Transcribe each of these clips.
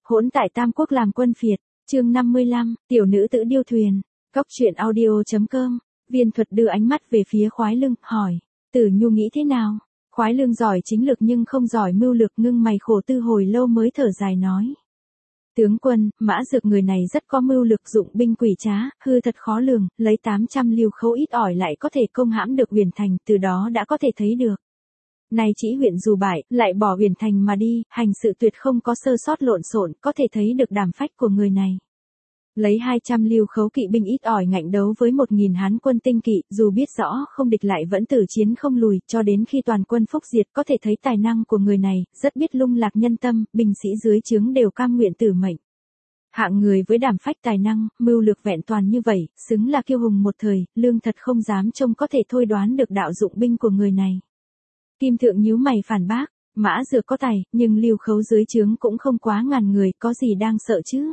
Hỗn tại Tam Quốc làm quân phiệt, chương 55, tiểu nữ tử điêu thuyền, Cóc truyện audio.com, Viên Thuật đưa ánh mắt về phía Khoái Lương, hỏi, Tử Nhu nghĩ thế nào? Khoái Lương giỏi chính lực nhưng không giỏi mưu lược, ngưng mày khổ tư hồi lâu mới thở dài nói. Tướng quân, Mã Dược người này rất có mưu lược, dụng binh quỷ trá, hư thật khó lường, lấy 800 lưu khấu ít ỏi lại có thể công hãm được Huyền Thành, từ đó đã có thể thấy được. Nay Trĩ huyện dù bại, lại bỏ Huyền Thành mà đi, hành sự tuyệt không có sơ sót lộn xộn, có thể thấy được đảm phách của người này. Lấy 200 lưu khấu kỵ binh ít ỏi ngạnh đấu với 1000 Hán quân tinh kỵ, dù biết rõ không địch lại vẫn tử chiến không lùi, cho đến khi toàn quân phúc diệt, có thể thấy tài năng của người này, rất biết lung lạc nhân tâm, binh sĩ dưới trướng đều cam nguyện tử mệnh. Hạng người với đảm phách tài năng, mưu lược vẹn toàn như vậy, xứng là kiêu hùng một thời, Lương thật không dám trông có thể thôi đoán được đạo dụng binh của người này. Kim Thượng nhíu mày phản bác, Mã Dược có tài, nhưng lưu khấu dưới trướng cũng không quá ngàn người, có gì đang sợ chứ?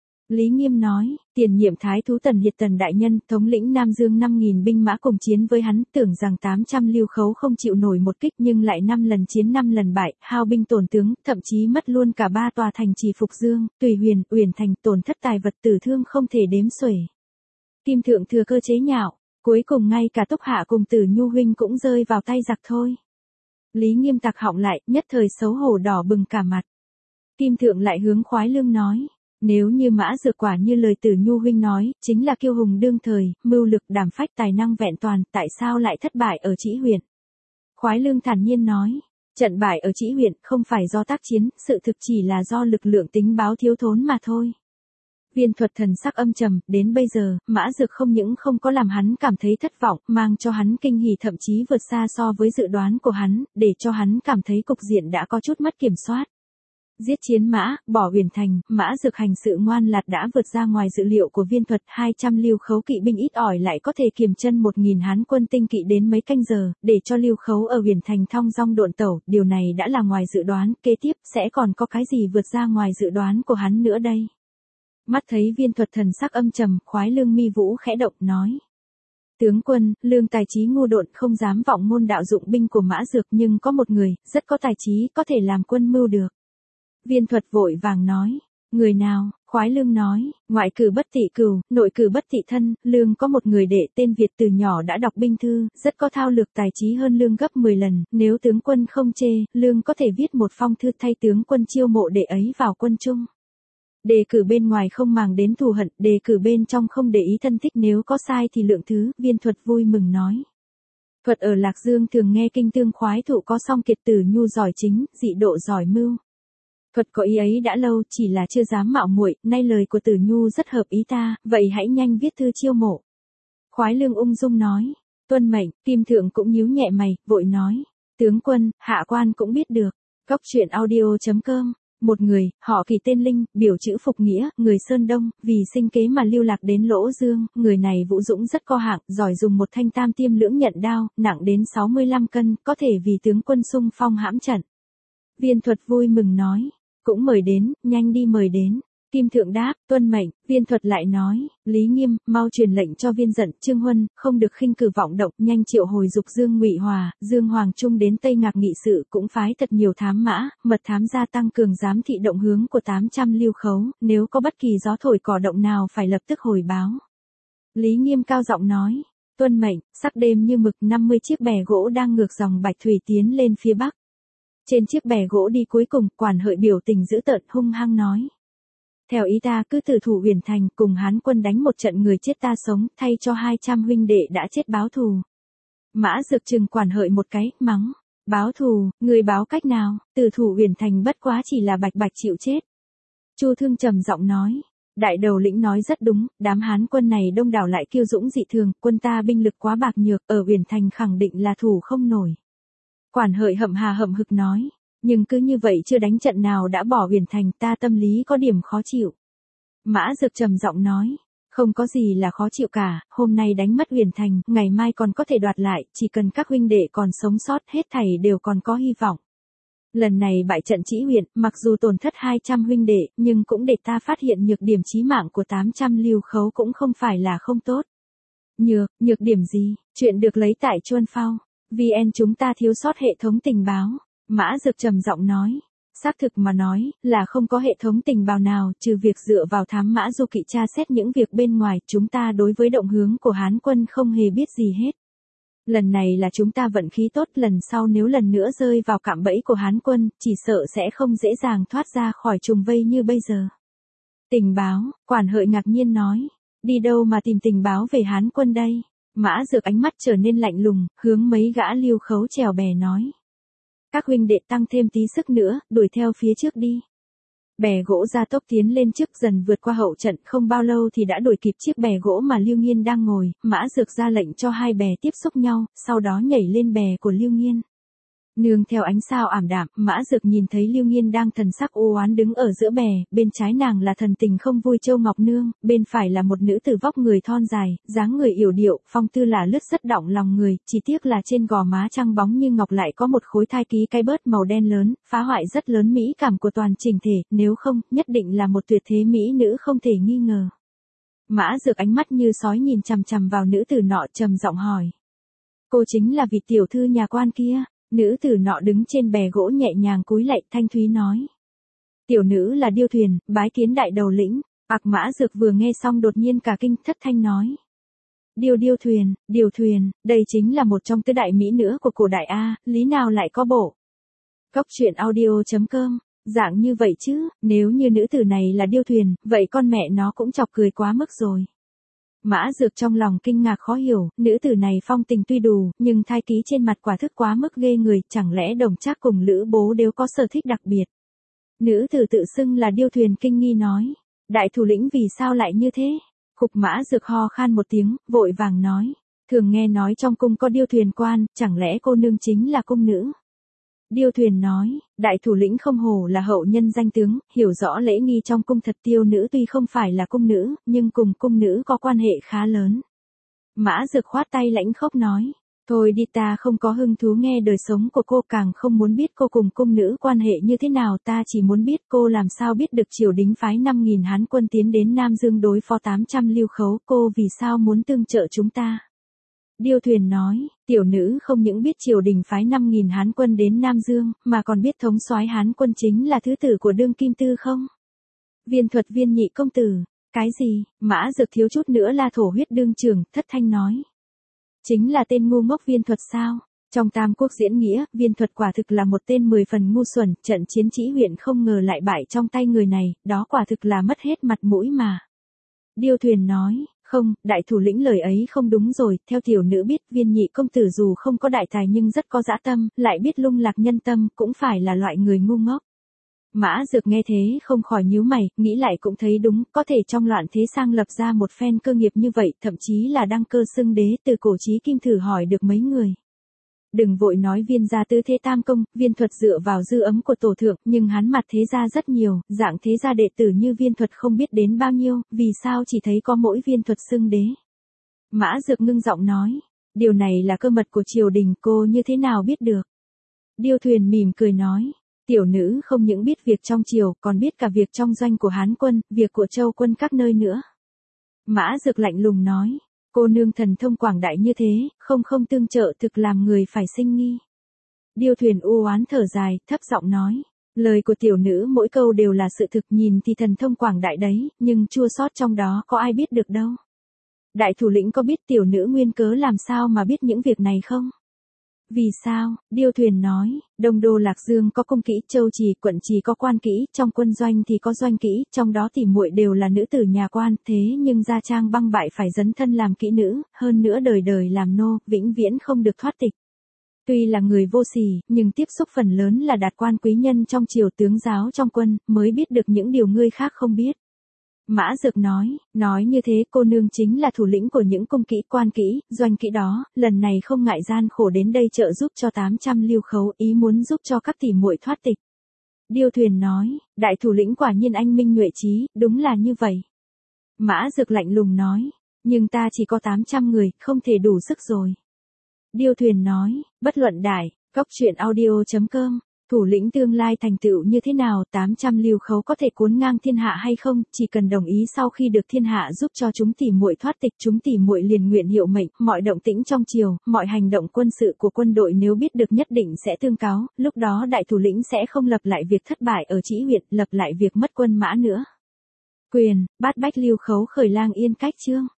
Lý Nghiêm nói, tiền nhiệm thái thú Tần Hiệt Tần đại nhân, thống lĩnh Nam Dương 5000 binh mã cùng chiến với hắn, tưởng rằng 800 lưu khấu không chịu nổi một kích nhưng lại 5 lần chiến 5 lần bại, hao binh tổn tướng, thậm chí mất luôn cả 3 tòa thành trì Phục Dương, Tùy Huyền, Uyển Thành, tổn thất tài vật tử thương không thể đếm xuể. Kim Thượng thừa cơ chế nhạo, cuối cùng ngay cả Túc Hạ cùng Tử Nhu huynh cũng rơi vào tay giặc thôi. Lý Nghiêm tặc họng lại, nhất thời xấu hổ đỏ bừng cả mặt. Kim Thượng lại hướng Khoái Lương nói. Nếu như Mã Dược quả như lời Tử Nhu huynh nói, chính là kiêu hùng đương thời, mưu lực đảm phách tài năng vẹn toàn, tại sao lại thất bại ở Trĩ huyện? Khoái Lương thản nhiên nói, trận bại ở Trĩ huyện không phải do tác chiến, sự thực chỉ là do lực lượng tính báo thiếu thốn mà thôi. Viên Thuật thần sắc âm trầm, đến bây giờ, Mã Dược không những không có làm hắn cảm thấy thất vọng, mang cho hắn kinh hỉ thậm chí vượt xa so với dự đoán của hắn, để cho hắn cảm thấy cục diện đã có chút mất kiểm soát. Giết chiến mã, bỏ Huyền Thành, Mã Dược hành sự ngoan lạt đã vượt ra ngoài dự liệu của Viên Thuật, 200 lưu khấu kỵ binh ít ỏi lại có thể kiềm chân 1000 Hán quân tinh kỵ đến mấy canh giờ, để cho lưu khấu ở Huyền Thành thong dong độn tẩu, điều này đã là ngoài dự đoán, kế tiếp sẽ còn có cái gì vượt ra ngoài dự đoán của hắn nữa đây. Mắt thấy Viên Thuật thần sắc âm trầm, Khoái Lương mi vũ khẽ động nói. Tướng quân, Lương tài trí ngu độn không dám vọng ngôn đạo dụng binh của Mã Dược nhưng có một người, rất có tài trí, có thể làm quân mưu được. Viên Thuật vội vàng nói, người nào? Khoái Lương nói, ngoại cử bất thị cửu, nội cử bất thị thân, Lương có một người đệ tên Việt từ nhỏ đã đọc binh thư, rất có thao lược tài trí hơn Lương gấp 10 lần, nếu tướng quân không chê, Lương có thể viết một phong thư thay tướng quân chiêu mộ đệ ấy vào quân chung. Đề cử bên ngoài không màng đến thù hận, đề cử bên trong không để ý thân thích, nếu có sai thì lượng thứ, Viên Thuật vui mừng nói. Thuật ở Lạc Dương thường nghe kinh tương khoái thụ có song kiệt Tử Nhu giỏi chính, dị độ giỏi mưu. Thuật có ý ấy đã lâu, chỉ là chưa dám mạo muội, nay lời của Tử Nhu rất hợp ý ta, vậy hãy nhanh viết thư chiêu mộ. Khoái Lương ung dung nói, tuân mệnh. Kim Thượng cũng nhíu nhẹ mày, vội nói, tướng quân, hạ quan cũng biết được. Cóc truyện audio.com, một người, họ Kỳ tên Linh, biểu chữ Phục Nghĩa, người Sơn Đông, vì sinh kế mà lưu lạc đến Lỗ Dương, người này vũ dũng rất co hạng, giỏi dùng một thanh tam tiêm lưỡng nhận đao, nặng đến 65 cân, có thể vì tướng quân xung phong hãm trận. Viên Thuật vui mừng nói. Cũng mời đến, nhanh đi mời đến. Kim Thượng đáp, tuân mệnh. Viên Thuật lại nói, Lý Nghiêm, mau truyền lệnh cho Viên Dận, Trương Huân, không được khinh cử vọng động, nhanh triệu hồi dục Dương Ngụy Hòa, Dương Hoàng Trung đến Tây Ngạc nghị sự, cũng phái thật nhiều thám mã, mật thám gia tăng cường giám thị động hướng của 800 lưu khấu, nếu có bất kỳ gió thổi cỏ động nào phải lập tức hồi báo. Lý Nghiêm cao giọng nói, tuân mệnh. Sắc đêm như mực, 50 chiếc bè gỗ đang ngược dòng Bạch Thủy tiến lên phía bắc. Trên chiếc bè gỗ đi cuối cùng, Quản Hợi biểu tình dữ tợn hung hăng nói. Theo ý ta cứ tử thủ Huyền Thành, cùng Hán quân đánh một trận người chết ta sống, thay cho 200 huynh đệ đã chết báo thù. Mã Dược chừng Quản Hợi một cái, mắng. Báo thù, người báo cách nào, tử thủ Huyền Thành bất quá chỉ là bạch bạch chịu chết. Chu Thương trầm giọng nói. Đại đầu lĩnh nói rất đúng, đám Hán quân này đông đảo lại kiêu dũng dị thường, quân ta binh lực quá bạc nhược, ở Huyền Thành khẳng định là thủ không nổi. Quản Hợi hậm hà hậm hực nói, nhưng cứ như vậy chưa đánh trận nào đã bỏ Huyền Thành, ta tâm lý có điểm khó chịu. Mã Dược trầm giọng nói, không có gì là khó chịu cả, hôm nay đánh mất Huyền Thành, ngày mai còn có thể đoạt lại, chỉ cần các huynh đệ còn sống sót hết thảy đều còn có hy vọng. Lần này bại trận Trĩ huyện, mặc dù tổn thất 200 huynh đệ, nhưng cũng để ta phát hiện nhược điểm chí mạng của 800 lưu khấu cũng không phải là không tốt. Nhược điểm gì? Chuyện được lấy tại Chuân Phao. VN chúng ta thiếu sót hệ thống tình báo. Mã Dược trầm giọng nói. Xác thực mà nói, là không có hệ thống tình báo nào, trừ việc dựa vào thám mã du kỵ tra xét những việc bên ngoài, chúng ta đối với động hướng của Hán quân không hề biết gì hết. Lần này là chúng ta vận khí tốt, lần sau nếu lần nữa rơi vào cạm bẫy của Hán quân, chỉ sợ sẽ không dễ dàng thoát ra khỏi trùng vây như bây giờ. Tình báo, quản hợi ngạc nhiên nói. Đi đâu mà tìm tình báo về Hán quân đây? Mã Dược ánh mắt trở nên lạnh lùng, hướng mấy gã Lưu Khấu chèo bè nói. Các huynh đệ tăng thêm tí sức nữa, đuổi theo phía trước đi. Bè gỗ gia tốc tiến lên trước, dần vượt qua hậu trận, không bao lâu thì đã đuổi kịp chiếc bè gỗ mà Lưu Nghiên đang ngồi. Mã Dược ra lệnh cho hai bè tiếp xúc nhau, sau đó nhảy lên bè của Lưu Nghiên. Nương theo ánh sao ảm đạm, Mã Dược nhìn thấy Lưu Nghiên đang thần sắc u oán đứng ở giữa bè, bên trái nàng là thần tình không vui Châu Ngọc Nương, bên phải là một nữ tử vóc người thon dài, dáng người yểu điệu, phong tư là lướt rất động lòng người, chỉ tiếc là trên gò má trăng bóng như ngọc lại có một khối thai ký cái bớt màu đen lớn, phá hoại rất lớn mỹ cảm của toàn chỉnh thể, nếu không, nhất định là một tuyệt thế mỹ nữ không thể nghi ngờ. Mã Dược ánh mắt như sói nhìn chằm chằm vào nữ tử nọ, trầm giọng hỏi. Cô chính là vị tiểu thư nhà quan kia? Nữ tử nọ đứng trên bè gỗ nhẹ nhàng cúi lạy, thanh thúy nói. Tiểu nữ là Điêu Thuyền, bái kiến đại đầu lĩnh. Mã Dược vừa nghe xong đột nhiên cả kinh, thất thanh nói. Điêu Thuyền, đây chính là một trong tứ đại mỹ nữ của cổ đại A, lý nào lại có bộ. Cốc truyện audio.com, dạng như vậy chứ, nếu như nữ tử này là Điêu Thuyền, vậy con mẹ nó cũng chọc cười quá mức rồi. Mã Dược trong lòng kinh ngạc khó hiểu, nữ tử này phong tình tuy đủ, nhưng thai ký trên mặt quả thức quá mức ghê người, chẳng lẽ Đồng Trác cùng Lữ Bố đều có sở thích đặc biệt. Nữ tử tự xưng là Điêu Thuyền kinh nghi nói, đại thủ lĩnh vì sao lại như thế? Khục. Mã Dược ho khan một tiếng, vội vàng nói, thường nghe nói trong cung có Điêu Thuyền quan, chẳng lẽ cô nương chính là cung nữ? Điêu Thuyền nói, đại thủ lĩnh không hổ là hậu nhân danh tướng, hiểu rõ lễ nghi trong cung thật. Tiêu nữ tuy không phải là cung nữ, nhưng cùng cung nữ có quan hệ khá lớn. Mã Dược khoát tay lãnh khốc nói, thôi đi, ta không có hứng thú nghe đời sống của cô, càng không muốn biết cô cùng cung nữ quan hệ như thế nào, ta chỉ muốn biết cô làm sao biết được triều đình phái 5.000 Hán quân tiến đến Nam Dương đối phó 800 Lưu Khấu, cô vì sao muốn tương trợ chúng ta? Điêu Thuyền nói, tiểu nữ không những biết triều đình phái 5.000 Hán quân đến Nam Dương, mà còn biết thống soái Hán quân chính là thứ tử của đương kim tư không? Viên Thuật Viên nhị công tử. Cái gì? Mã Dược thiếu chút nữa là thổ huyết đương trường, thất thanh nói. Chính là tên ngu ngốc Viên Thuật sao? Trong Tam Quốc diễn nghĩa, Viên Thuật quả thực là một tên 10 phần ngu xuẩn, trận chiến Trĩ huyện không ngờ lại bại trong tay người này, đó quả thực là mất hết mặt mũi mà. Điêu Thuyền nói, không, đại thủ lĩnh lời ấy không đúng rồi, theo tiểu nữ biết, Viên nhị công tử dù không có đại tài nhưng rất có dã tâm, lại biết lung lạc nhân tâm, cũng phải là loại người ngu ngốc. Mã Dược nghe thế không khỏi nhíu mày, nghĩ lại cũng thấy đúng, có thể trong loạn thế sang lập ra một phen cơ nghiệp như vậy, thậm chí là đăng cơ xưng đế, từ cổ chí kim thử hỏi được mấy người. Đừng vội nói Viên gia tứ thế tam công, Viên Thuật dựa vào dư ấm của tổ thượng, nhưng hắn mặt thế gia rất nhiều, dạng thế gia đệ tử như Viên Thuật không biết đến bao nhiêu, vì sao chỉ thấy có mỗi Viên Thuật xưng đế. Mã Dược ngưng giọng nói, điều này là cơ mật của triều đình, cô như thế nào biết được? Điêu Thuyền mỉm cười nói, tiểu nữ không những biết việc trong triều, còn biết cả việc trong doanh của Hán quân, việc của Châu quân các nơi nữa. Mã Dược lạnh lùng nói, cô nương thần thông quảng đại như thế, không tương trợ thực làm người phải sinh nghi. Điêu Thuyền u oán thở dài, thấp giọng nói, lời của tiểu nữ mỗi câu đều là sự thực, nhìn thì thần thông quảng đại đấy, nhưng chua xót trong đó có ai biết được đâu. Đại thủ lĩnh có biết tiểu nữ nguyên cớ làm sao mà biết những việc này không? Vì sao? Điêu Thuyền nói, Đông Đô Lạc Dương có cung kỹ, Châu Trì, quận Trì có quan kỹ, trong quân doanh thì có doanh kỹ, trong đó tỉ muội đều là nữ tử nhà quan, thế nhưng gia trang băng bại phải dấn thân làm kỹ nữ, hơn nữa đời đời làm nô, vĩnh viễn không được thoát tịch. Tuy là người vô sỉ, nhưng tiếp xúc phần lớn là đạt quan quý nhân trong triều, tướng giáo trong quân, mới biết được những điều người khác không biết. Mã Dược nói như thế cô nương chính là thủ lĩnh của những cung kỹ, quan kỹ, doanh kỹ đó, lần này không ngại gian khổ đến đây trợ giúp cho 800 Lưu Khấu, ý muốn giúp cho các tỷ muội thoát tịch. Điêu Thuyền nói, đại thủ lĩnh quả nhiên anh minh nhuệ trí, đúng là như vậy. Mã Dược lạnh lùng nói, nhưng ta chỉ có 800 người, không thể đủ sức rồi. Điêu Thuyền nói, bất luận đại, cốc truyện audio.com Thủ lĩnh tương lai thành tựu như thế nào, 800 lưu khấu có thể cuốn ngang thiên hạ hay không, chỉ cần đồng ý sau khi được thiên hạ giúp cho chúng tỉ muội thoát tịch, chúng tỉ muội liền nguyện hiệu mệnh, mọi động tĩnh trong triều, mọi hành động quân sự của quân đội nếu biết được nhất định sẽ tương cáo, lúc đó đại thủ lĩnh sẽ không lập lại việc thất bại ở Trĩ huyện, lập lại việc mất quân mã nữa. Quyền, bát bách lưu khấu khởi lang yên cách chương.